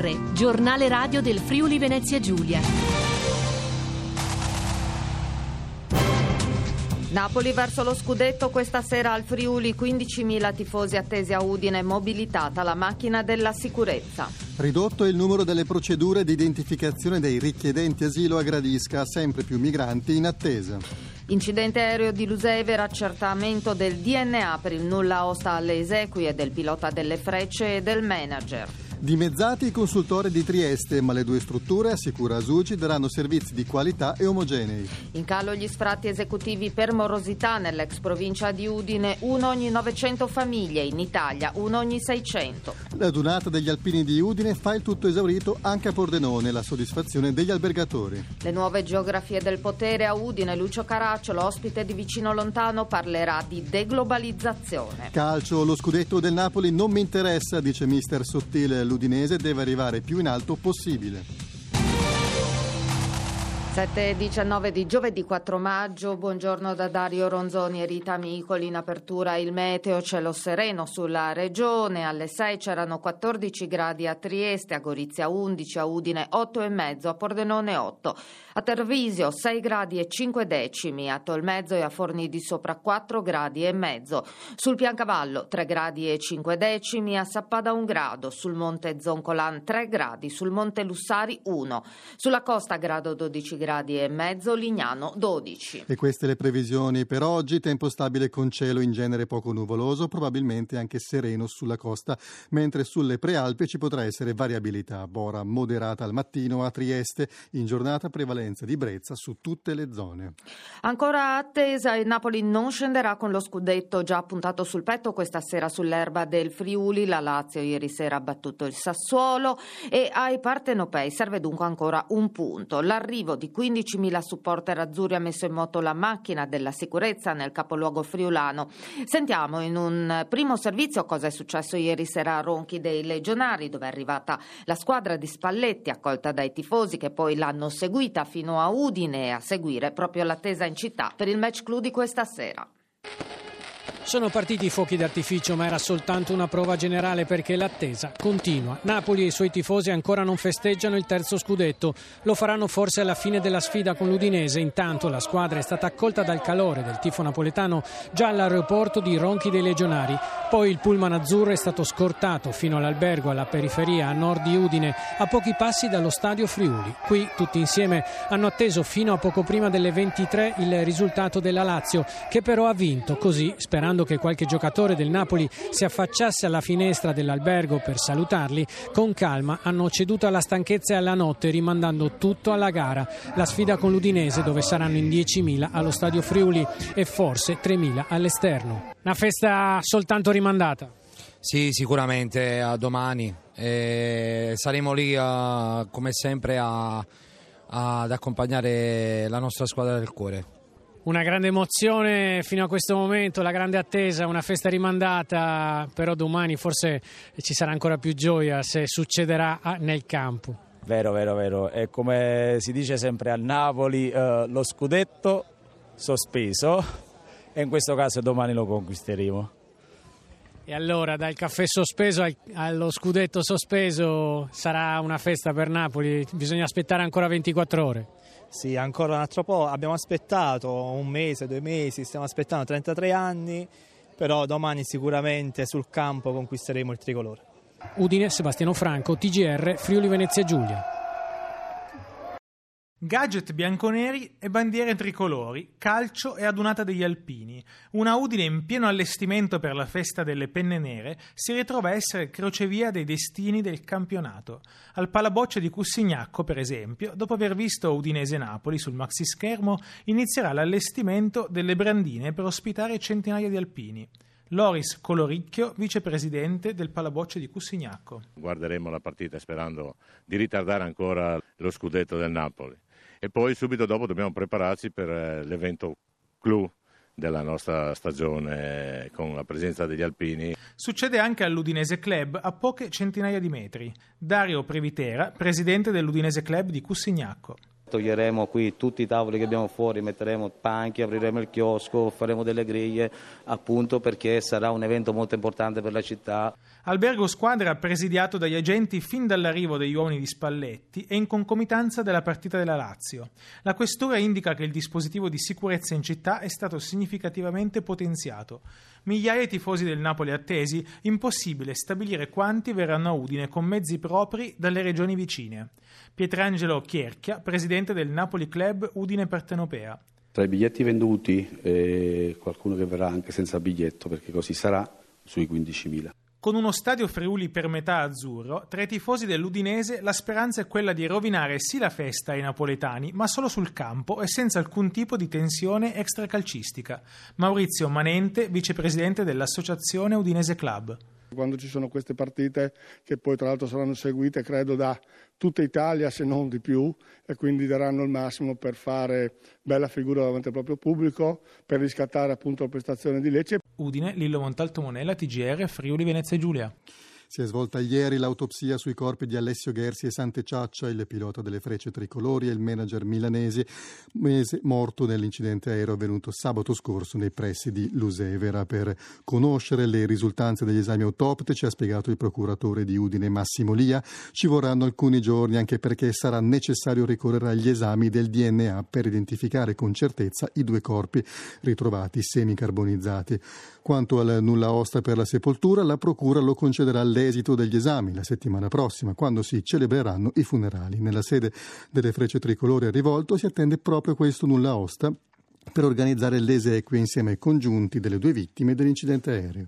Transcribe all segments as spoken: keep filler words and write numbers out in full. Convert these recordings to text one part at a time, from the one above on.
R, giornale radio del Friuli Venezia Giulia. Napoli verso lo scudetto questa sera al Friuli, quindicimila tifosi attesi a Udine, mobilitata la macchina della sicurezza. Ridotto il numero delle procedure di identificazione dei richiedenti asilo a Gradisca, sempre più migranti in attesa. Incidente aereo di Lusevere, accertamento del D N A per il nulla osta alle esequie del pilota delle Frecce e del manager. Dimezzati i consultori di Trieste, ma le due strutture, assicura Asugi, daranno servizi di qualità e omogenei. In calo gli sfratti esecutivi per morosità nell'ex provincia di Udine, uno ogni novecento famiglie, in Italia uno ogni seicento. La dunata degli alpini di Udine fa il tutto esaurito anche a Pordenone, la soddisfazione degli albergatori. Le nuove geografie del potere a Udine, Lucio Caracciolo, ospite di Vicino Lontano, parlerà di deglobalizzazione. Calcio, lo scudetto del Napoli non mi interessa, dice mister Sottile. L'Udinese deve arrivare più in alto possibile. sette e diciannove di giovedì quattro maggio, buongiorno da Dario Ronzoni e Rita Micoli. In apertura il meteo, cielo sereno sulla regione, alle sei c'erano quattordici gradi a Trieste, a Gorizia undici, a Udine otto e mezzo, a Pordenone otto, a Tervisio sei gradi e cinque decimi, a Tolmezzo e a Forni di Sopra quattro gradi e mezzo, sul Piancavallo tre gradi e cinque decimi, a Sappada un grado, sul Monte Zoncolan tre gradi, sul Monte Lussari uno, sulla costa grado dodici gradi e mezzo, Lignano dodici. E queste le previsioni per oggi: tempo stabile con cielo in genere poco nuvoloso, probabilmente anche sereno sulla costa, mentre sulle prealpi ci potrà essere variabilità. Bora moderata al mattino a Trieste, in giornata prevalenza di brezza su tutte le zone. Ancora attesa, il Napoli non scenderà con lo scudetto già puntato sul petto questa sera sull'erba del Friuli. La Lazio ieri sera ha battuto il Sassuolo e ai partenopei serve dunque ancora un punto. L'arrivo di quindicimila supporter azzurri ha messo in moto la macchina della sicurezza nel capoluogo friulano. Sentiamo in un primo servizio cosa è successo ieri sera a Ronchi dei Legionari, dove è arrivata la squadra di Spalletti, accolta dai tifosi che poi l'hanno seguita fino a Udine e a seguire proprio l'attesa in città per il match clou di questa sera. Sono partiti i fuochi d'artificio, ma era soltanto una prova generale perché l'attesa continua. Napoli e i suoi tifosi ancora non festeggiano il terzo scudetto. Lo faranno forse alla fine della sfida con l'Udinese. Intanto la squadra è stata accolta dal calore del tifo napoletano già all'aeroporto di Ronchi dei Legionari. Poi il pullman azzurro è stato scortato fino all'albergo alla periferia a nord di Udine, a pochi passi dallo stadio Friuli. Qui tutti insieme hanno atteso fino a poco prima delle ventitré il risultato della Lazio, che però ha vinto. Così, sperando che qualche giocatore del Napoli si affacciasse alla finestra dell'albergo per salutarli, con calma hanno ceduto alla stanchezza e alla notte, rimandando tutto alla gara, la sfida con l'Udinese, dove saranno in diecimila allo stadio Friuli e forse tremila all'esterno. Una festa soltanto rimandata. Sì, sicuramente a domani. E saremo lì a, come sempre a, a, ad accompagnare la nostra squadra del cuore. Una grande emozione fino a questo momento, la grande attesa, una festa rimandata, però domani forse ci sarà ancora più gioia se succederà nel campo. Vero, vero, vero. E come si dice sempre a Napoli, eh, lo scudetto sospeso, e in questo caso domani lo conquisteremo. E allora dal caffè sospeso al, allo scudetto sospeso sarà una festa per Napoli, bisogna aspettare ancora ventiquattro ore. Sì, ancora un altro po', abbiamo aspettato un mese, due mesi, stiamo aspettando trentatré anni, però domani sicuramente sul campo conquisteremo il tricolore. Udine, Sebastiano Franco, T G R, Friuli Venezia Giulia. Gadget bianconeri e bandiere tricolori, calcio e adunata degli alpini. Una Udine in pieno allestimento per la festa delle penne nere si ritrova a essere crocevia dei destini del campionato. Al Palaboccia di Cussignacco, per esempio, dopo aver visto Udinese-Napoli sul maxischermo, inizierà l'allestimento delle brandine per ospitare centinaia di alpini. Loris Coloricchio, vicepresidente del Palaboccia di Cussignacco. Guarderemo la partita sperando di ritardare ancora lo scudetto del Napoli e poi subito dopo dobbiamo prepararci per l'evento clou della nostra stagione con la presenza degli alpini. Succede anche all'Udinese Club a poche centinaia di metri. Dario Previtera, presidente dell'Udinese Club di Cussignacco. Toglieremo qui tutti i tavoli che abbiamo fuori, metteremo banchi, apriremo il chiosco, faremo delle griglie, appunto perché sarà un evento molto importante per la città. Albergo Squadra presidiato dagli agenti fin dall'arrivo degli uomini di Spalletti e in concomitanza della partita della Lazio. La questura indica che il dispositivo di sicurezza in città è stato significativamente potenziato. Migliaia di tifosi del Napoli attesi, impossibile stabilire quanti verranno a Udine con mezzi propri dalle regioni vicine. Pietrangelo Chierchia, presidente del Napoli Club Udine Partenopea. Tra i biglietti venduti e qualcuno che verrà anche senza biglietto, perché così sarà, sui quindicimila. Con uno stadio Friuli per metà azzurro, tra i tifosi dell'Udinese la speranza è quella di rovinare sì la festa ai napoletani, ma solo sul campo e senza alcun tipo di tensione extracalcistica. Maurizio Manente, vicepresidente dell'Associazione Udinese Club. Quando ci sono queste partite, che poi tra l'altro saranno seguite credo da tutta Italia se non di più, e quindi daranno il massimo per fare bella figura davanti al proprio pubblico, per riscattare appunto la prestazione di Lecce. Udine, Lillo Montalto Monella, T G R, Friuli Venezia Giulia. Si è svolta ieri l'autopsia sui corpi di Alessio Ghersi e Sante Ciaccia, il pilota delle Frecce Tricolori e il manager milanese, mese morto nell'incidente aereo avvenuto sabato scorso nei pressi di Lusevera. Per conoscere le risultanze degli esami autoptici, ha spiegato il procuratore di Udine Massimo Lia, ci vorranno alcuni giorni anche perché sarà necessario ricorrere agli esami del D N A per identificare con certezza i due corpi ritrovati semicarbonizzati. Quanto al nulla osta per la sepoltura, la procura lo concederà all'esito degli esami la settimana prossima, quando si celebreranno i funerali. Nella sede delle Frecce Tricolori a Rivolto si attende proprio questo nulla osta per organizzare le esequie insieme ai congiunti delle due vittime dell'incidente aereo.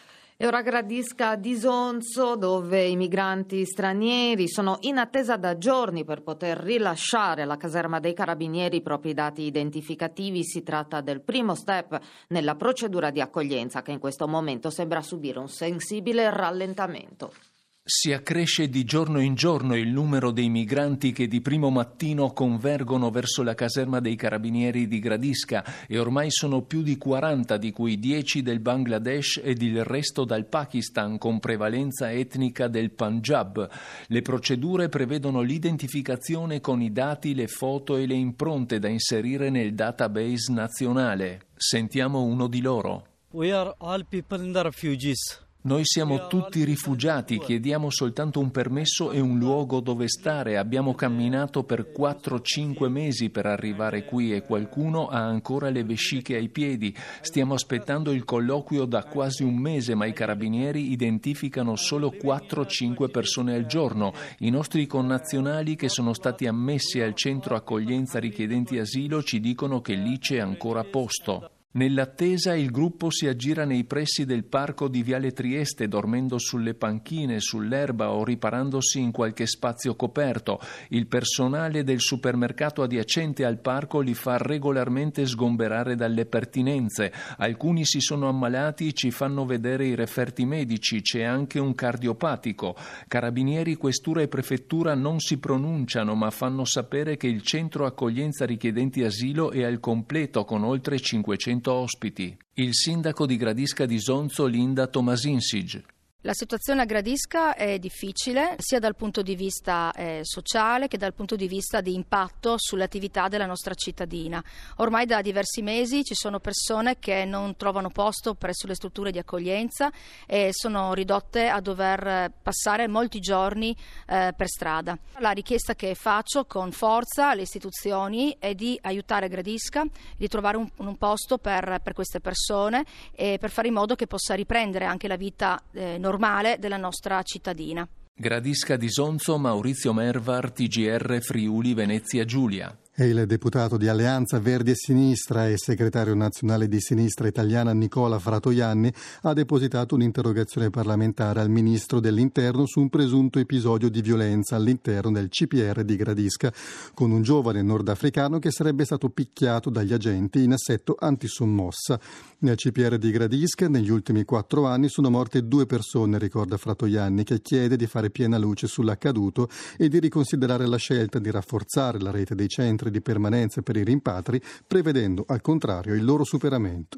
E ora Gradisca di Sonzo, dove i migranti stranieri sono in attesa da giorni per poter rilasciare alla caserma dei Carabinieri i propri dati identificativi. Si tratta del primo step nella procedura di accoglienza, che in questo momento sembra subire un sensibile rallentamento. Si accresce di giorno in giorno il numero dei migranti che di primo mattino convergono verso la caserma dei Carabinieri di Gradisca, e ormai sono più di quaranta, di cui dieci del Bangladesh ed il resto dal Pakistan, con prevalenza etnica del Punjab. Le procedure prevedono l'identificazione con i dati, le foto e le impronte da inserire nel database nazionale. Sentiamo uno di loro. We are all people in the refugees. Noi siamo tutti rifugiati, chiediamo soltanto un permesso e un luogo dove stare. Abbiamo camminato per quattro cinque mesi per arrivare qui e qualcuno ha ancora le vesciche ai piedi. Stiamo aspettando il colloquio da quasi un mese, ma i carabinieri identificano solo quattro cinque persone al giorno. I nostri connazionali che sono stati ammessi al centro accoglienza richiedenti asilo ci dicono che lì c'è ancora posto. Nell'attesa il gruppo si aggira nei pressi del parco di Viale Trieste, dormendo sulle panchine, sull'erba o riparandosi in qualche spazio coperto. Il personale del supermercato adiacente al parco li fa regolarmente sgomberare dalle pertinenze. Alcuni si sono ammalati, ci fanno vedere i referti medici, c'è anche un cardiopatico. Carabinieri, questura e prefettura non si pronunciano, ma fanno sapere che il centro accoglienza richiedenti asilo è al completo, con oltre cinquecento ospiti. Il sindaco di Gradisca di Sonzo, Linda Tomasinsic. La situazione a Gradisca è difficile sia dal punto di vista eh, sociale che dal punto di vista di impatto sull'attività della nostra cittadina. Ormai da diversi mesi ci sono persone che non trovano posto presso le strutture di accoglienza e sono ridotte a dover passare molti giorni eh, per strada. La richiesta che faccio con forza alle istituzioni è di aiutare Gradisca, di trovare un, un posto per, per queste persone e per fare in modo che possa riprendere anche la vita eh, normale normale della nostra cittadina. Gradisca di Sonzo, Maurizio Mervar, T G R Friuli Venezia Giulia. E il deputato di Alleanza Verdi e Sinistra e segretario nazionale di Sinistra Italiana Nicola Fratoianni ha depositato un'interrogazione parlamentare al ministro dell'Interno su un presunto episodio di violenza all'interno del C P R di Gradisca, con un giovane nordafricano che sarebbe stato picchiato dagli agenti in assetto antisommossa. Nel C P R di Gradisca negli ultimi quattro anni sono morte due persone, ricorda Fratoianni, che chiede di fare piena luce sull'accaduto e di riconsiderare la scelta di rafforzare la rete dei centri di permanenza per i rimpatri, prevedendo al contrario il loro superamento.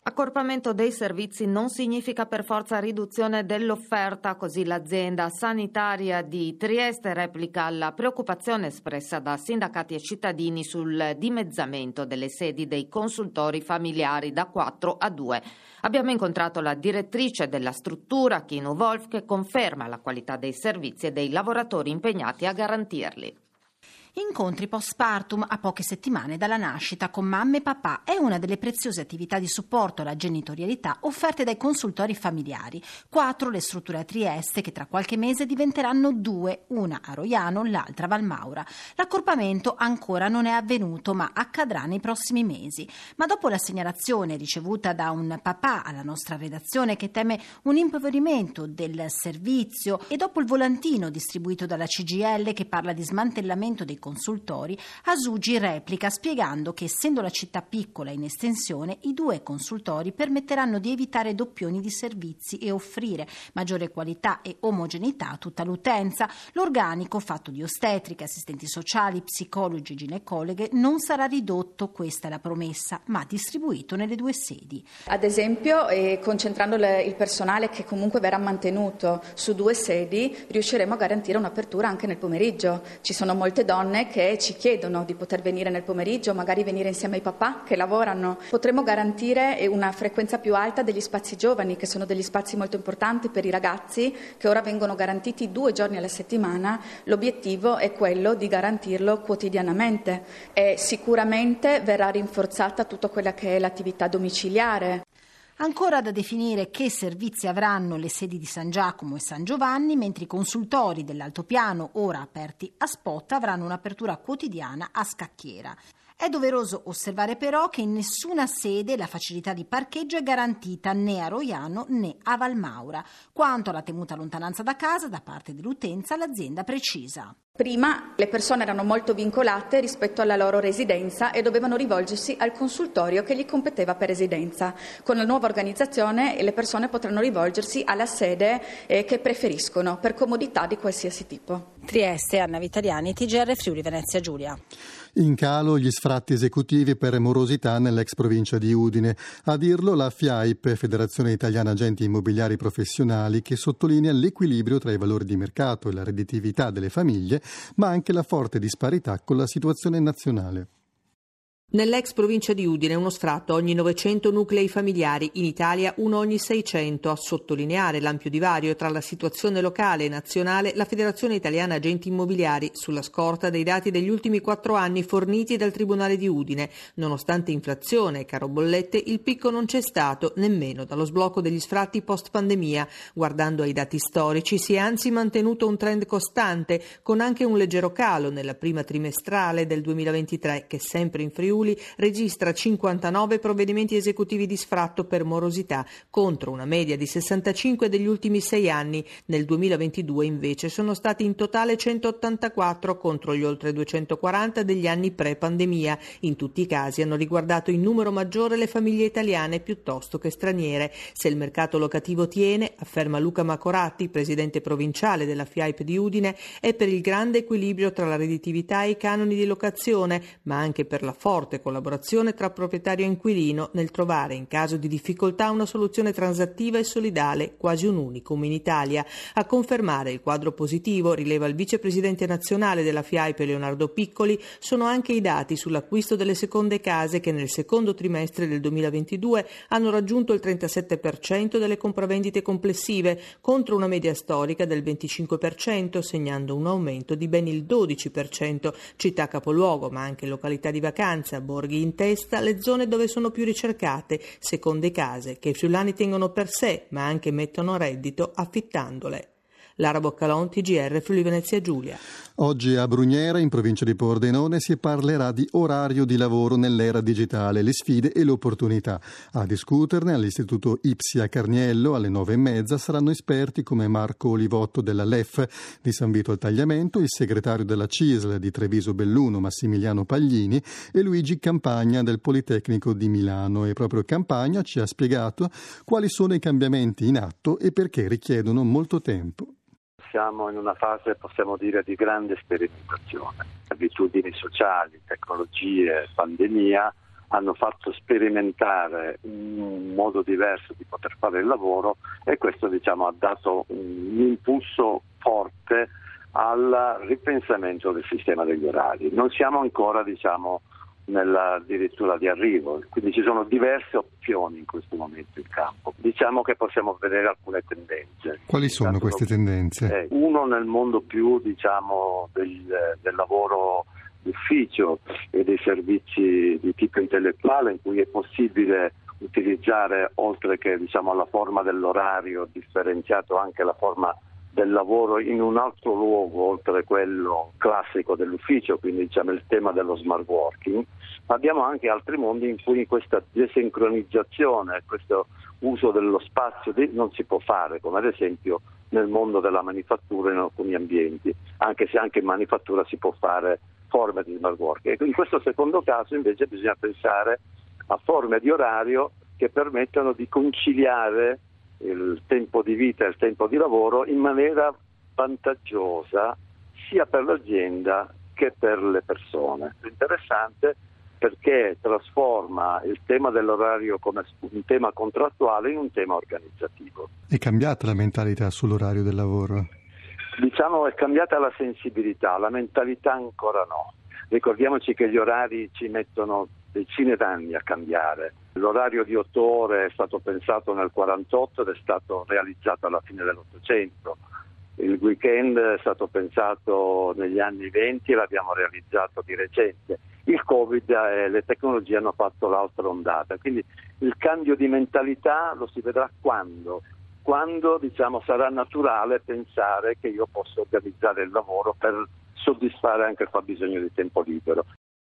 Accorpamento dei servizi non significa per forza riduzione dell'offerta, così l'azienda sanitaria di Trieste replica alla preoccupazione espressa da sindacati e cittadini sul dimezzamento delle sedi dei consultori familiari da quattro a due. Abbiamo incontrato la direttrice della struttura, Kinu Wolf, che conferma la qualità dei servizi e dei lavoratori impegnati a garantirli. Incontri postpartum a poche settimane dalla nascita con mamma e papà è una delle preziose attività di supporto alla genitorialità offerte dai consultori familiari. Quattro le strutture a Trieste che tra qualche mese diventeranno due, una a Roiano, l'altra a Valmaura. L'accorpamento ancora non è avvenuto, ma accadrà nei prossimi mesi. Ma dopo la segnalazione ricevuta da un papà alla nostra redazione che teme un impoverimento del servizio e dopo il volantino distribuito dalla C G I L che parla di smantellamento dei consultori, Asugi replica spiegando che essendo la città piccola in estensione, i due consultori permetteranno di evitare doppioni di servizi e offrire maggiore qualità e omogeneità a tutta l'utenza. L'organico, fatto di ostetriche, assistenti sociali, psicologi e ginecologhe, non sarà ridotto, questa è la promessa, ma distribuito nelle due sedi. Ad esempio, eh, concentrando le, il personale che comunque verrà mantenuto su due sedi, riusciremo a garantire un'apertura anche nel pomeriggio. Ci sono molte donne che ci chiedono di poter venire nel pomeriggio, magari venire insieme ai papà che lavorano. Potremo garantire una frequenza più alta degli spazi giovani, che sono degli spazi molto importanti per i ragazzi, che ora vengono garantiti due giorni alla settimana. L'obiettivo è quello di garantirlo quotidianamente e sicuramente verrà rinforzata tutta quella che è l'attività domiciliare. Ancora da definire che servizi avranno le sedi di San Giacomo e San Giovanni, mentre i consultori dell'altopiano, ora aperti a spot, avranno un'apertura quotidiana a scacchiera. È doveroso osservare però che in nessuna sede la facilità di parcheggio è garantita né a Roiano né a Valmaura. Quanto alla temuta lontananza da casa da parte dell'utenza, l'azienda precisa. Prima le persone erano molto vincolate rispetto alla loro residenza e dovevano rivolgersi al consultorio che gli competeva per residenza. Con la nuova organizzazione le persone potranno rivolgersi alla sede eh, che preferiscono, per comodità di qualsiasi tipo. Trieste, Anna Vitaliani, T G R Friuli Venezia Giulia. In calo gli sfratti esecutivi per morosità nell'ex provincia di Udine. A dirlo la F I A I P, Federazione Italiana Agenti Immobiliari Professionali, che sottolinea l'equilibrio tra i valori di mercato e la redditività delle famiglie, ma anche la forte disparità con la situazione nazionale. Nell'ex provincia di Udine uno sfratto ogni novecento nuclei familiari, in Italia uno ogni seicento. A sottolineare l'ampio divario tra la situazione locale e nazionale, la Federazione Italiana Agenti Immobiliari, sulla scorta dei dati degli ultimi quattro anni forniti dal Tribunale di Udine. Nonostante inflazione e caro bollette, il picco non c'è stato, nemmeno dallo sblocco degli sfratti post-pandemia. Guardando ai dati storici, si è anzi mantenuto un trend costante, con anche un leggero calo nella prima trimestrale del duemilaventitré, che sempre in Friuli registra cinquantanove provvedimenti esecutivi di sfratto per morosità, contro una media di sessantacinque degli ultimi sei anni. Nel duemilaventidue invece sono stati in totale centottantaquattro contro gli oltre duecentoquaranta degli anni pre-pandemia. In tutti i casi hanno riguardato in numero maggiore le famiglie italiane piuttosto che straniere. Se il mercato locativo tiene, afferma Luca Macoratti, presidente provinciale della F I A I P di Udine, è per il grande equilibrio tra la redditività e i canoni di locazione, ma anche per la forte collaborazione tra proprietario e inquilino nel trovare in caso di difficoltà una soluzione transattiva e solidale, quasi un unicum in Italia. A confermare il quadro positivo, rileva il vicepresidente nazionale della F I A I P Leonardo Piccoli, sono anche i dati sull'acquisto delle seconde case che nel secondo trimestre del duemilaventidue hanno raggiunto il trentasette per cento delle compravendite complessive, contro una media storica del venticinque per cento, segnando un aumento di ben il dodici per cento. Città capoluogo, ma anche località di vacanza, borghi in testa, le zone dove sono più ricercate, seconde case che i friulani tengono per sé, ma anche mettono a reddito affittandole. Lara Boccalon, T G R Friuli Venezia Giulia. Oggi a Brugnera, in provincia di Pordenone, si parlerà di orario di lavoro nell'era digitale, le sfide e le opportunità. A discuterne all'Istituto Ipsia Carniello alle nove e mezza saranno esperti come Marco Olivotto della L E F di San Vito al Tagliamento, il segretario della C I S L di Treviso Belluno Massimiliano Paglini e Luigi Campagna del Politecnico di Milano. E proprio Campagna ci ha spiegato quali sono i cambiamenti in atto e perché richiedono molto tempo. Siamo in una fase, possiamo dire, di grande sperimentazione. Abitudini sociali, tecnologie, pandemia hanno fatto sperimentare un modo diverso di poter fare il lavoro, e questo diciamo, ha dato un impulso forte al ripensamento del sistema degli orari. Non siamo ancora diciamo, nella addirittura di arrivo, quindi ci sono diverse opzioni in questo momento in campo. Diciamo che possiamo vedere alcune tendenze. Quali sono queste tendenze? Eh, uno nel mondo più diciamo, del, del lavoro d'ufficio e dei servizi di tipo intellettuale, in cui è possibile utilizzare, oltre che diciamo, alla forma dell'orario differenziato, anche la forma del lavoro in un altro luogo oltre quello classico dell'ufficio, quindi diciamo il tema dello smart working. Abbiamo anche altri mondi in cui questa desincronizzazione, questo uso dello spazio non si può fare, come ad esempio nel mondo della manifattura in alcuni ambienti, anche se anche in manifattura si può fare forme di smart working. In questo secondo caso invece bisogna pensare a forme di orario che permettano di conciliare il tempo di vita e il tempo di lavoro in maniera vantaggiosa sia per l'azienda che per le persone. È interessante perché trasforma il tema dell'orario come un tema contrattuale in un tema organizzativo. È cambiata la mentalità sull'orario del lavoro? Diciamo è cambiata la sensibilità, la mentalità ancora no. Ricordiamoci che gli orari ci mettono decine d'anni a cambiare. L'orario di otto ore è stato pensato nel quarantotto ed è stato realizzato alla fine dell'Ottocento. Il weekend è stato pensato negli anni venti e l'abbiamo realizzato di recente. Il Covid e le tecnologie hanno fatto l'altra ondata, quindi il cambio di mentalità lo si vedrà quando? Quando diciamo, sarà naturale pensare che io posso organizzare il lavoro per soddisfare anche il fabbisogno di tempo libero.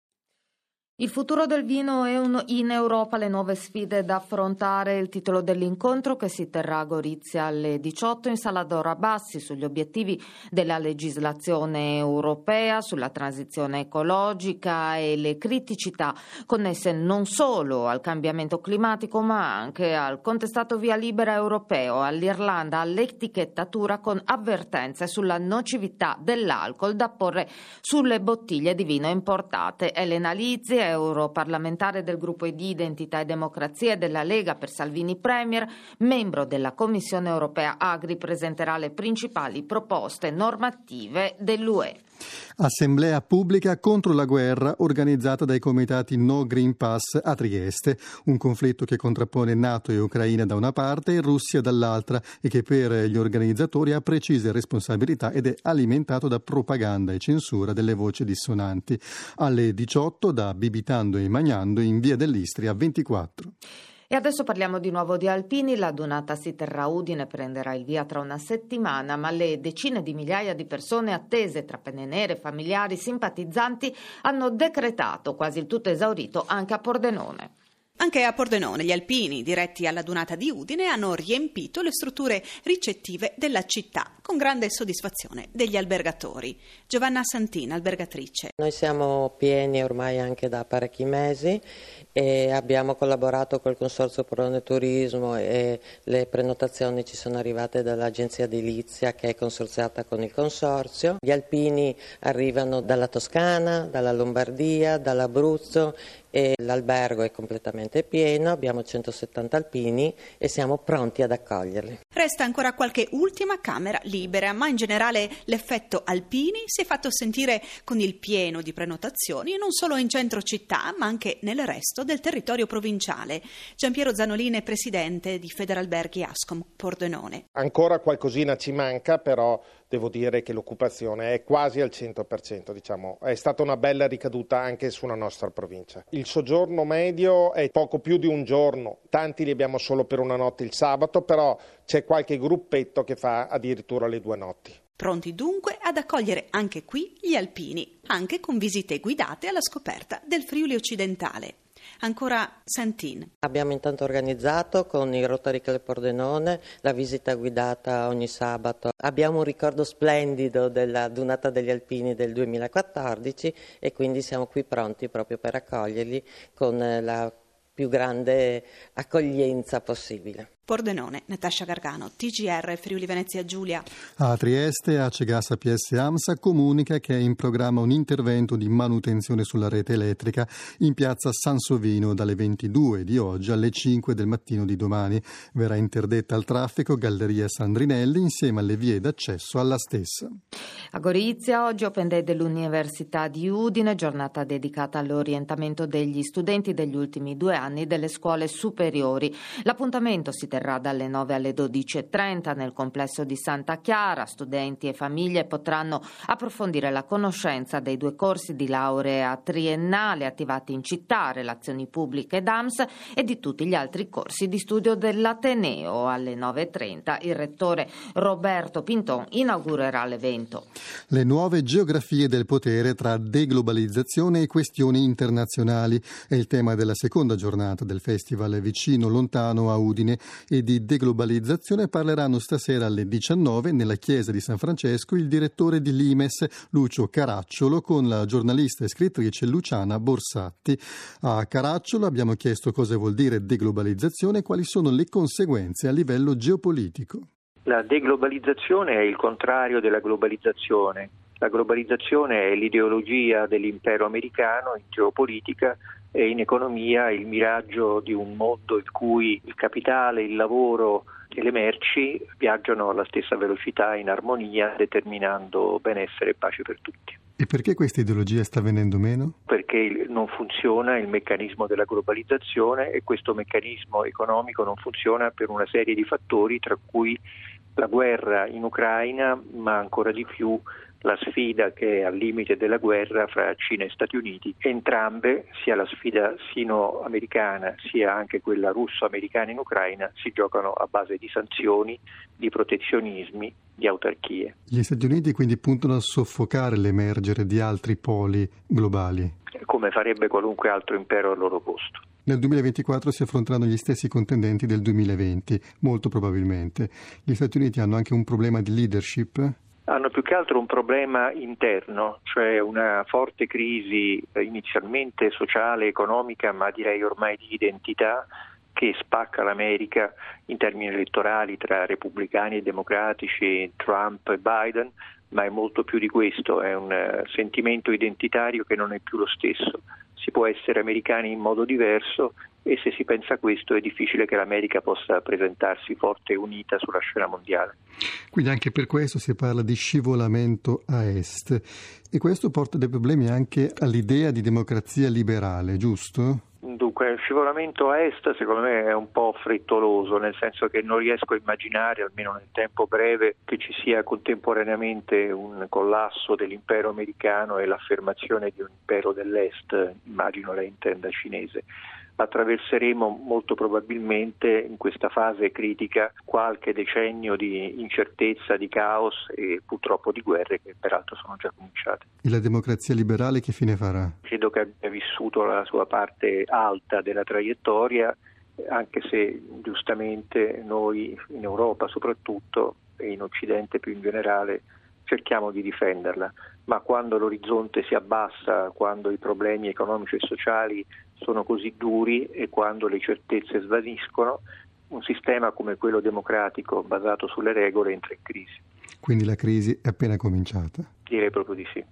Il futuro del vino è un, in Europa, le nuove sfide da affrontare, il titolo dell'incontro che si terrà a Gorizia alle diciotto in Sala Dora Bassi sugli obiettivi della legislazione europea, sulla transizione ecologica e le criticità connesse non solo al cambiamento climatico ma anche al contestato via libera europeo, all'Irlanda, all'etichettatura con avvertenze sulla nocività dell'alcol da porre sulle bottiglie di vino importate. Elena Lizzi, europarlamentare del gruppo di Identità e Democrazia e della Lega per Salvini Premier, membro della Commissione europea Agri, presenterà le principali proposte normative dell'U E. Assemblea pubblica contro la guerra organizzata dai comitati No Green Pass a Trieste, un conflitto che contrappone NATO e Ucraina da una parte e Russia dall'altra e che per gli organizzatori ha precise responsabilità ed è alimentato da propaganda e censura delle voci dissonanti. Alle diciotto da Bibitando e Magnando in via dell'Istria ventiquattro. E adesso parliamo di nuovo di alpini. La donata si terrà a Udine, prenderà il via tra una settimana, ma le decine di migliaia di persone attese tra penne nere, familiari, simpatizzanti hanno decretato, quasi il tutto esaurito, anche a Pordenone. Anche a Pordenone gli alpini diretti alla dunata di Udine hanno riempito le strutture ricettive della città con grande soddisfazione degli albergatori. Giovanna Santina, albergatrice. Noi siamo pieni ormai anche da parecchi mesi e abbiamo collaborato col Consorzio Pordenone Turismo e le prenotazioni ci sono arrivate dall'agenzia edilizia che è consorziata con il consorzio. Gli alpini arrivano dalla Toscana, dalla Lombardia, dall'Abruzzo e l'albergo è completamente pieno, abbiamo centosettanta alpini e siamo pronti ad accoglierli. Resta ancora qualche ultima camera libera, ma in generale l'effetto alpini si è fatto sentire con il pieno di prenotazioni non solo in centro città ma anche nel resto del territorio provinciale. Giampiero Zanolini è presidente di Federalberghi Ascom Pordenone. Ancora qualcosina ci manca, però devo dire che l'occupazione è quasi al cento per cento, diciamo. È stata una bella ricaduta anche sulla nostra provincia. Il soggiorno medio è poco più di un giorno, tanti li abbiamo solo per una notte il sabato, però c'è qualche gruppetto che fa addirittura le due notti. Pronti dunque ad accogliere anche qui gli alpini, anche con visite guidate alla scoperta del Friuli occidentale. Ancora Santin. Abbiamo intanto organizzato con il Rotary Club Pordenone la visita guidata ogni sabato. Abbiamo un ricordo splendido della Dunata degli Alpini del duemilaquattordici e quindi siamo qui pronti proprio per accoglierli con la più grande accoglienza possibile. Pordenone, Natascia Gargano, T G R Friuli Venezia Giulia. A Trieste, Acegasa P S AMSA comunica che è in programma un intervento di manutenzione sulla rete elettrica in piazza Sansovino dalle ventidue di oggi alle cinque del mattino di domani. Verrà interdetta al traffico Galleria Sandrinelli insieme alle vie d'accesso alla stessa. A Gorizia oggi Open Day dell'Università di Udine, giornata dedicata all'orientamento degli studenti degli ultimi due anni delle scuole superiori. L'appuntamento si terrà dalle nove alle dodici e trenta nel complesso di Santa Chiara. Studenti e famiglie potranno approfondire la conoscenza dei due corsi di laurea triennale attivati in città, relazioni pubbliche ed A M S e di tutti gli altri corsi di studio dell'Ateneo. Alle nove e trenta il rettore Roberto Pinton inaugurerà l'evento. Le nuove geografie del potere tra deglobalizzazione e questioni internazionali è il tema della seconda giornata del Festival Vicino Lontano a Udine, e di deglobalizzazione parleranno stasera alle diciannove nella chiesa di San Francesco il direttore di Limes, Lucio Caracciolo, con la giornalista e scrittrice Luciana Borsatti. A Caracciolo abbiamo chiesto cosa vuol dire deglobalizzazione e quali sono le conseguenze a livello geopolitico. La deglobalizzazione è il contrario della globalizzazione. La globalizzazione è l'ideologia dell'impero americano in geopolitica e in economia il miraggio di un mondo in cui il capitale, il lavoro e le merci viaggiano alla stessa velocità in armonia, determinando benessere e pace per tutti. E perché questa ideologia sta venendo meno? Perché non funziona il meccanismo della globalizzazione e questo meccanismo economico non funziona per una serie di fattori, tra cui la guerra in Ucraina, ma ancora di più la sfida che è al limite della guerra fra Cina e Stati Uniti. Entrambe, sia la sfida sino-americana sia anche quella russo-americana in Ucraina, si giocano a base di sanzioni, di protezionismi, di autarchie. Gli Stati Uniti quindi puntano a soffocare l'emergere di altri poli globali, come farebbe qualunque altro impero al loro posto. Nel duemilaventiquattro si affronteranno gli stessi contendenti del duemilaventi, molto probabilmente. Gli Stati Uniti hanno anche un problema di leadership? Hanno più che altro un problema interno, cioè una forte crisi inizialmente sociale, economica, ma direi ormai di identità, che spacca l'America in termini elettorali tra repubblicani e democratici, Trump e Biden, ma è molto più di questo, è un sentimento identitario che non è più lo stesso. Si può essere americani in modo diverso e se si pensa a questo è difficile che l'America possa presentarsi forte e unita sulla scena mondiale. Quindi anche per questo si parla di scivolamento a est e questo porta dei problemi anche all'idea di democrazia liberale, giusto? Dunque, il scivolamento a est secondo me è un po' frettoloso, nel senso che non riesco a immaginare, almeno nel tempo breve, che ci sia contemporaneamente un collasso dell'impero americano e l'affermazione di un impero dell'est, immagino lei intenda cinese. Attraverseremo molto probabilmente in questa fase critica qualche decennio di incertezza, di caos e purtroppo di guerre che peraltro sono già cominciate. E la democrazia liberale che fine farà? Credo che abbia vissuto la sua parte alta della traiettoria, anche se giustamente noi in Europa soprattutto e in Occidente più in generale cerchiamo di difenderla, ma quando l'orizzonte si abbassa, quando i problemi economici e sociali sono così duri e quando le certezze svaniscono, un sistema come quello democratico basato sulle regole entra in crisi. Quindi la crisi è appena cominciata? Direi proprio di sì.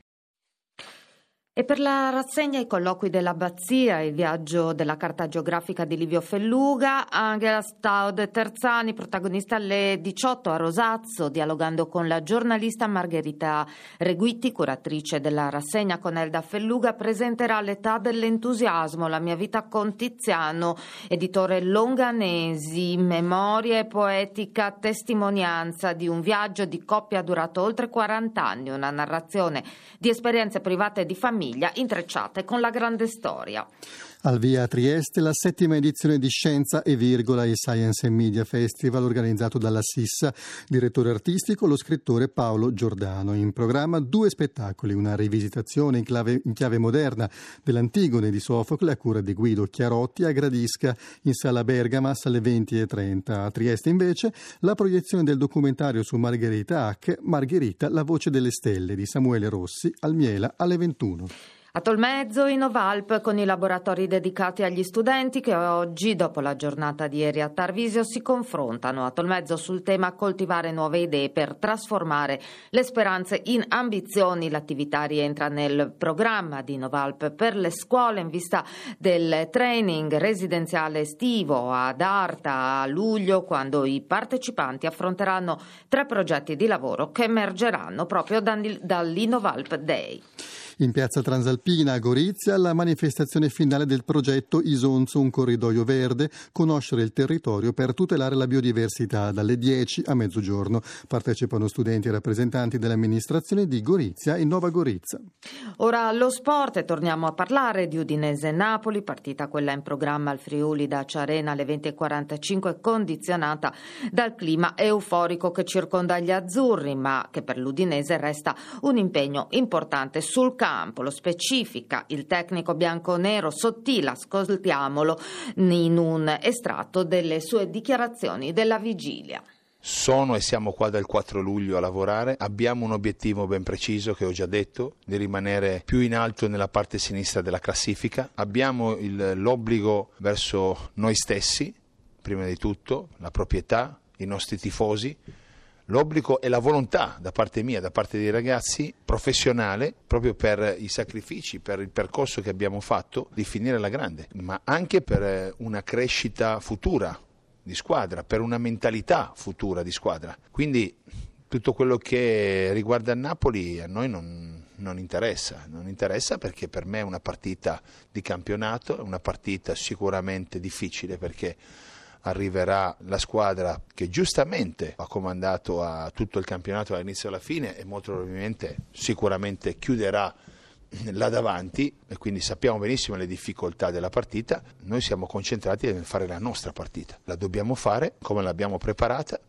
E per la rassegna I colloqui dell'Abbazia, il viaggio della carta geografica di Livio Felluga, Angela Staude Terzani, protagonista alle diciotto a Rosazzo, dialogando con la giornalista Margherita Reguitti, curatrice della rassegna con Elda Felluga, presenterà L'età dell'entusiasmo, la mia vita con Tiziano, editore Longanesi, memoria e poetica testimonianza di un viaggio di coppia durato oltre quaranta anni, una narrazione di esperienze private e di famiglia intrecciate con la grande storia. Al via a Trieste la settima edizione di Scienza e Virgola, il Science and Media Festival organizzato dalla Sissa, direttore artistico lo scrittore Paolo Giordano. In programma due spettacoli, una rivisitazione in chiave, in chiave moderna dell'Antigone di Sofocle a cura di Guido Chiarotti a Gradisca in Sala Bergamas alle venti e trenta. A Trieste invece la proiezione del documentario su Margherita Hack, Margherita, la voce delle stelle di Samuele Rossi al Miela alle ventuno. A Tolmezzo, in Novalp, con i laboratori dedicati agli studenti che oggi, dopo la giornata di ieri a Tarvisio, si confrontano a Tolmezzo sul tema coltivare nuove idee per trasformare le speranze in ambizioni. L'attività rientra nel programma di Novalp per le scuole in vista del training residenziale estivo ad Arta a luglio, quando i partecipanti affronteranno tre progetti di lavoro che emergeranno proprio dall'Innovalp Day. In piazza Transalpina a Gorizia la manifestazione finale del progetto Isonzo, un corridoio verde, conoscere il territorio per tutelare la biodiversità, dalle dieci a mezzogiorno. Partecipano studenti e rappresentanti dell'amministrazione di Gorizia e Nova Gorizia. Ora allo sport e torniamo a parlare di Udinese Napoli, partita quella in programma al Friuli Dacia Arena alle venti e quarantacinque, condizionata dal clima euforico che circonda gli azzurri, ma che per l'Udinese resta un impegno importante sul campo. Lo specifica il tecnico bianconero Sottile, ascoltiamolo in un estratto delle sue dichiarazioni della vigilia. Sono e siamo qua dal quattro luglio a lavorare, abbiamo un obiettivo ben preciso che ho già detto, di rimanere più in alto nella parte sinistra della classifica, abbiamo il, l'obbligo verso noi stessi, prima di tutto, la proprietà, i nostri tifosi, l'obbligo e la volontà da parte mia, da parte dei ragazzi, professionale, proprio per i sacrifici, per il percorso che abbiamo fatto, di finire alla grande, ma anche per una crescita futura di squadra, per una mentalità futura di squadra. Quindi tutto quello che riguarda il Napoli a noi non, non interessa, non interessa perché per me è una partita di campionato, è una partita sicuramente difficile perché arriverà la squadra che giustamente ha comandato a tutto il campionato dall'inizio alla fine e molto probabilmente sicuramente chiuderà là davanti, e quindi sappiamo benissimo le difficoltà della partita. Noi siamo concentrati nel fare la nostra partita, la dobbiamo fare come l'abbiamo preparata.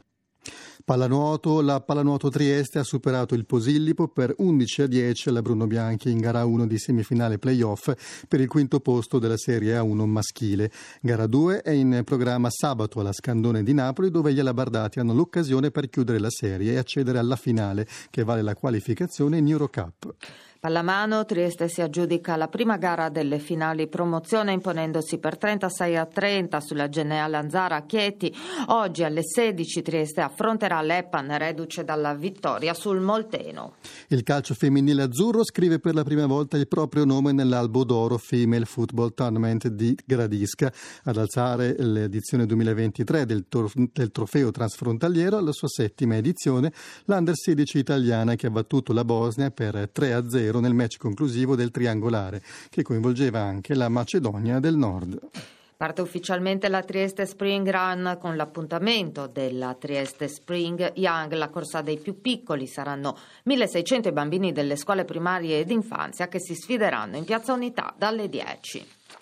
Pallanuoto, la Pallanuoto Trieste ha superato il Posillipo per undici a dieci alla Bruno Bianchi in gara uno di semifinale playoff per il quinto posto della Serie A uno maschile. Gara due è in programma sabato alla Scandone di Napoli, dove gli alabardati hanno l'occasione per chiudere la serie e accedere alla finale che vale la qualificazione in Eurocup. Pallamano, Trieste si aggiudica la prima gara delle finali promozione imponendosi per trentasei a trenta sulla Genea Lanzara a Chieti. Oggi alle sedici Trieste affronterà l'Eppan, reduce dalla vittoria sul Molteno. Il calcio femminile azzurro scrive per la prima volta il proprio nome nell'Albo d'Oro Female Football Tournament di Gradisca. Ad alzare l'edizione duemilaventitré del, tor- del trofeo transfrontaliero alla sua settima edizione, l'Under sedici italiana che ha battuto la Bosnia per tre a zero nel match conclusivo del triangolare, che coinvolgeva anche la Macedonia del Nord. Parte ufficialmente la Trieste Spring Run con l'appuntamento della Trieste Spring Young, la corsa dei più piccoli. Saranno milleseicento i bambini delle scuole primarie ed infanzia che si sfideranno in Piazza Unità dalle dieci.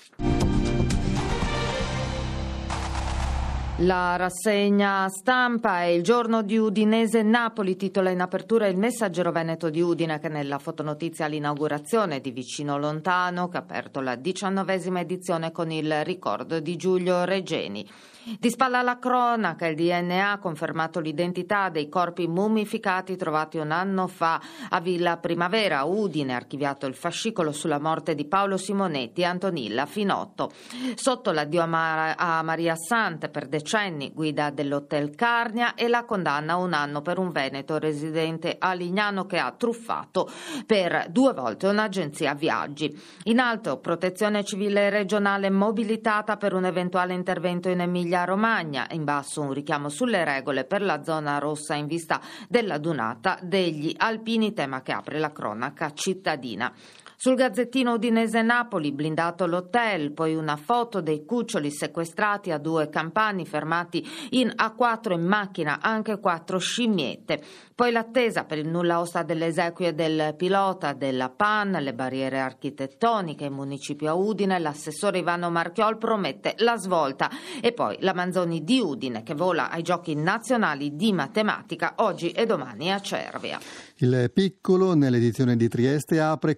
La rassegna stampa è il giorno di Udinese Napoli, titola in apertura il Messaggero Veneto di Udine, che nella fotonotizia l'inaugurazione di Vicino Lontano, che ha aperto la diciannovesima edizione con il ricordo di Giulio Regeni. Di spalla alla cronaca, il D N A ha confermato l'identità dei corpi mummificati trovati un anno fa a Villa Primavera, Udine, archiviato il fascicolo sulla morte di Paolo Simonetti e Antonilla Finotto. Sotto l'addio a, Mar- a Maria Sante per decenni, guida dell'Hotel Carnia, e la condanna a un anno per un veneto residente a Lignano che ha truffato per due volte un'agenzia viaggi. In alto, protezione civile regionale mobilitata per un eventuale intervento in Emilia Romagna, in basso un richiamo sulle regole per la zona rossa in vista della dunata degli alpini, tema che apre la cronaca cittadina. Sul Gazzettino Udinese Napoli, blindato l'hotel, poi una foto dei cuccioli sequestrati a due campani fermati in A quattro in macchina, anche quattro scimmiette. Poi l'attesa per il nulla osta delle esequie del pilota della P A N, le barriere architettoniche in municipio a Udine, l'assessore Ivano Marchiol promette la svolta. E poi la Manzoni di Udine che vola ai giochi nazionali di matematica oggi e domani a Cervia. Il Piccolo nell'edizione di Trieste apre con la strada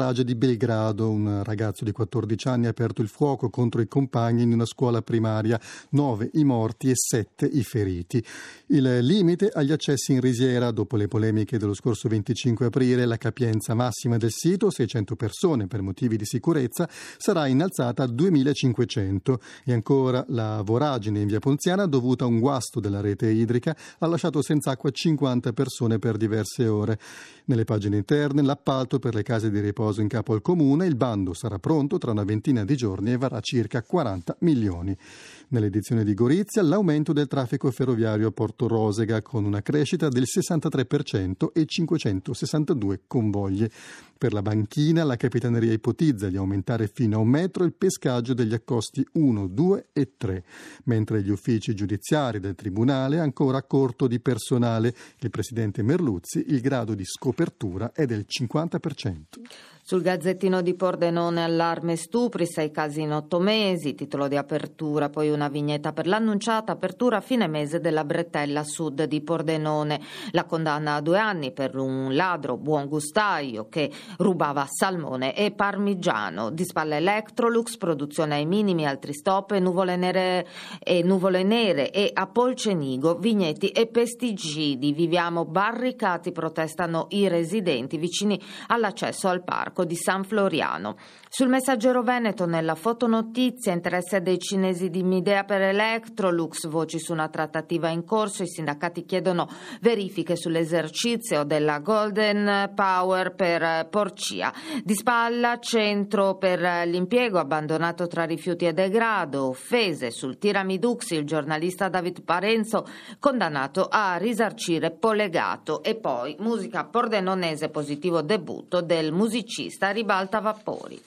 strage di Belgrado. Un ragazzo di quattordici anni ha aperto il fuoco contro i compagni in una scuola primaria, nove i morti e sette i feriti. Il limite agli accessi in risiera, dopo le polemiche dello scorso venticinque aprile, la capienza massima del sito, seicento persone per motivi di sicurezza, sarà innalzata a duemilacinquecento. E ancora la voragine in via Ponziana, dovuta a un guasto della rete idrica, ha lasciato senza acqua cinquanta persone per diverse ore. Nelle pagine interne l'appalto per le case di riposo in capo al comune, il bando sarà pronto tra una ventina di giorni e varrà circa quaranta milioni. Nell'edizione di Gorizia l'aumento del traffico ferroviario a Porto Rosega con una crescita del sessantatré per cento e cinquecentosessantadue convogli. Per la banchina la Capitaneria ipotizza di aumentare fino a un metro il pescaggio degli accosti uno, due e tre, mentre gli uffici giudiziari del Tribunale ancora a corto di personale. Il presidente Merluzzi, il grado di scopertura è del cinquanta per cento. Sul Gazzettino di Pordenone, allarme stupri, sei casi in otto mesi, titolo di apertura, poi una vignetta per l'annunciata apertura a fine mese della bretella sud di Pordenone. La condanna a due anni per un ladro buon gustaio che rubava salmone e parmigiano. Di spalla Electrolux, produzione ai minimi, altri stop e nuvole nere e nuvole nere e a Polcenigo, vigneti e pesticidi. Viviamo barricati, protestano i residenti vicini all'accesso al parco di San Floriano. Sul Messaggero Veneto, nella fotonotizia, interesse dei cinesi di Midea per Electrolux, voci su una trattativa in corso, i sindacati chiedono verifiche sull'esercizio della Golden Power per Porcia. Di spalla, centro per l'impiego abbandonato tra rifiuti e degrado, offese sul Tiramiduxi, il giornalista David Parenzo condannato a risarcire Polegato. E poi musica pordenonese, positivo debutto del musicista Ribalta Vapori.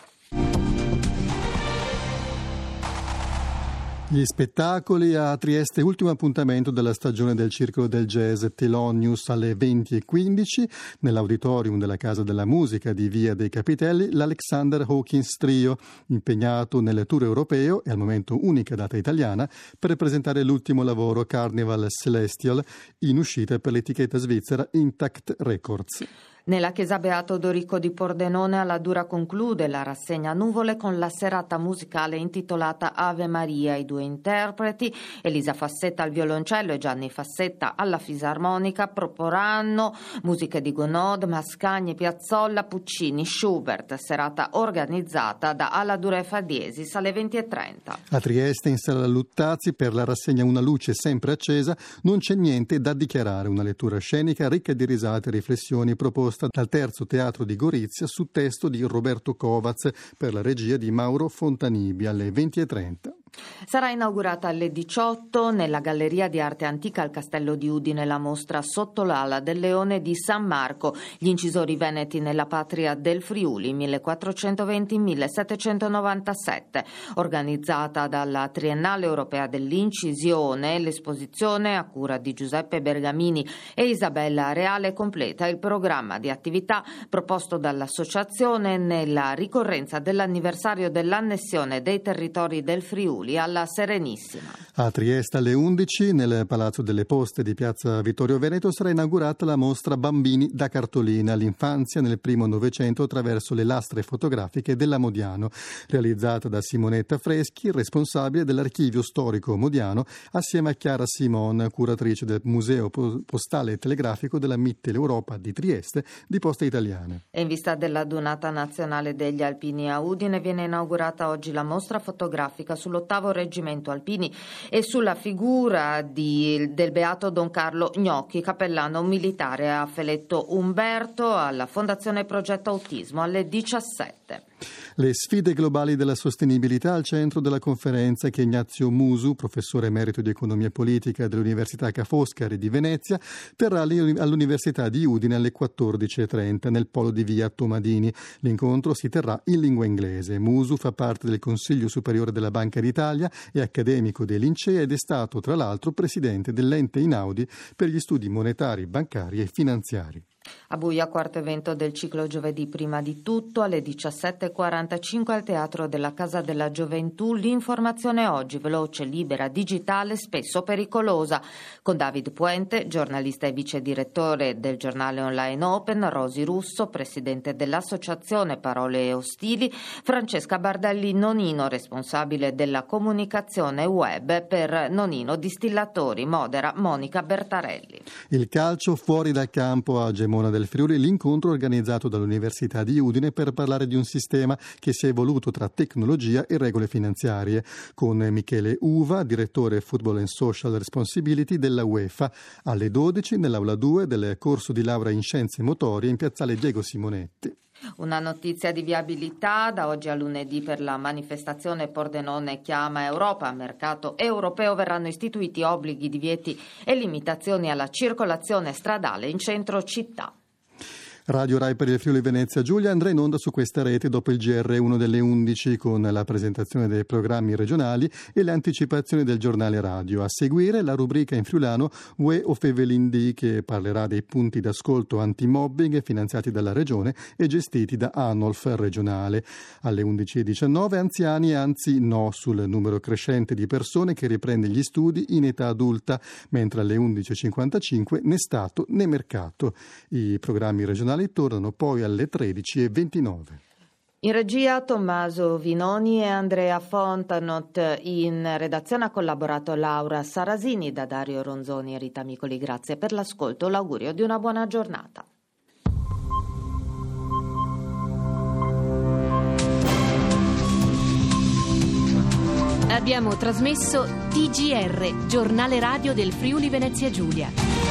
Gli spettacoli a Trieste, ultimo appuntamento della stagione del Circolo del Jazz Thelonious alle venti e quindici, nell'auditorium della Casa della Musica di Via dei Capitelli, l'Alexander Hawkins Trio, impegnato nel tour europeo e al momento unica data italiana per presentare l'ultimo lavoro Carnival Celestial, in uscita per l'etichetta svizzera Intact Records. Nella chiesa Beato Dorico di Pordenone alla Dura conclude la rassegna Nuvole con la serata musicale intitolata Ave Maria. I due interpreti, Elisa Fassetta al violoncello e Gianni Fassetta alla fisarmonica, proporranno musiche di Gounod, Mascagni, Piazzolla, Puccini, Schubert. Serata organizzata da Alla Dura e Fadiesis alle venti e trenta. A Trieste, in sala Luttazzi, per la rassegna Una luce sempre accesa, non c'è niente da dichiarare. Una lettura scenica ricca di risate e riflessioni proposte dal Terzo Teatro di Gorizia su testo di Roberto Covaz per la regia di Mauro Fontanibi alle venti e trenta. Sarà inaugurata alle diciotto nella Galleria di Arte Antica al Castello di Udine la mostra Sotto l'ala del leone di San Marco, gli incisori veneti nella patria del Friuli millequattrocentoventi millesettecentonovantasette. Organizzata dalla Triennale Europea dell'Incisione, l'esposizione a cura di Giuseppe Bergamini e Isabella Reale completa il programma di attività proposto dall'associazione nella ricorrenza dell'anniversario dell'annessione dei territori del Friuli alla Serenissima. A Trieste alle undici, nel Palazzo delle Poste di Piazza Vittorio Veneto, sarà inaugurata la mostra Bambini da cartolina, l'infanzia nel primo Novecento attraverso le lastre fotografiche della Modiano, realizzata da Simonetta Freschi, responsabile dell'archivio storico Modiano, assieme a Chiara Simon, curatrice del Museo Postale e Telegrafico della Mitteleuropa di Trieste di Poste Italiane. E in vista della Donata Nazionale degli Alpini a Udine viene inaugurata oggi la mostra fotografica sull'ottavo Reggimento Alpini e sulla figura di, del beato Don Carlo Gnocchi, cappellano militare a Feletto Umberto, alla Fondazione Progetto Autismo alle diciassette. Le sfide globali della sostenibilità al centro della conferenza che Ignazio Musu, professore emerito di economia politica dell'Università Ca' Foscari di Venezia, terrà all'Università di Udine alle quattordici e trenta nel polo di via Tomadini. L'incontro si terrà in lingua inglese. Musu fa parte del Consiglio Superiore della Banca d'Italia, è accademico dei Lincei ed è stato tra l'altro presidente dell'ente Inaudi per gli studi monetari, bancari e finanziari. A Buia, quarto evento del ciclo giovedì, prima di tutto alle diciassette e quarantacinque al Teatro della Casa della Gioventù. L'informazione oggi, veloce, libera, digitale, spesso pericolosa. Con David Puente, giornalista e vice direttore del giornale online Open, Rosi Russo, presidente dell'associazione Parole Ostili, Francesca Bardelli Nonino, responsabile della comunicazione web per Nonino Distillatori, modera Monica Bertarelli. Il calcio fuori dal campo a Gemona del Friuli, l'incontro organizzato dall'Università di Udine per parlare di un sistema che si è evoluto tra tecnologia e regole finanziarie, con Michele Uva, direttore Football and Social Responsibility della UEFA, alle dodici nell'aula due del corso di laurea in scienze motorie in piazzale Diego Simonetti. Una notizia di viabilità: da oggi a lunedì per la manifestazione Pordenone chiama Europa, a mercato europeo verranno istituiti obblighi, divieti e limitazioni alla circolazione stradale in centro città. Radio Rai per il Friuli Venezia Giulia andrà in onda su questa rete dopo il G R uno delle undici con la presentazione dei programmi regionali e le anticipazioni del giornale radio. A seguire la rubrica in friulano Ue o Fevelindì, che parlerà dei punti d'ascolto anti-mobbing finanziati dalla regione e gestiti da Anolf regionale. Alle undici e diciannove anziani anzi no sul numero crescente di persone che riprende gli studi in età adulta, mentre alle undici e cinquantacinque né Stato né mercato. I programmi regionali tornano poi alle tredici e ventinove. In regia Tommaso Vinoni e Andrea Fontanot. In redazione ha collaborato Laura Sarasini. Da Dario Ronzoni e Rita Micoli, grazie per l'ascolto. L'augurio di una buona giornata. Abbiamo trasmesso T G R, giornale radio del Friuli Venezia Giulia.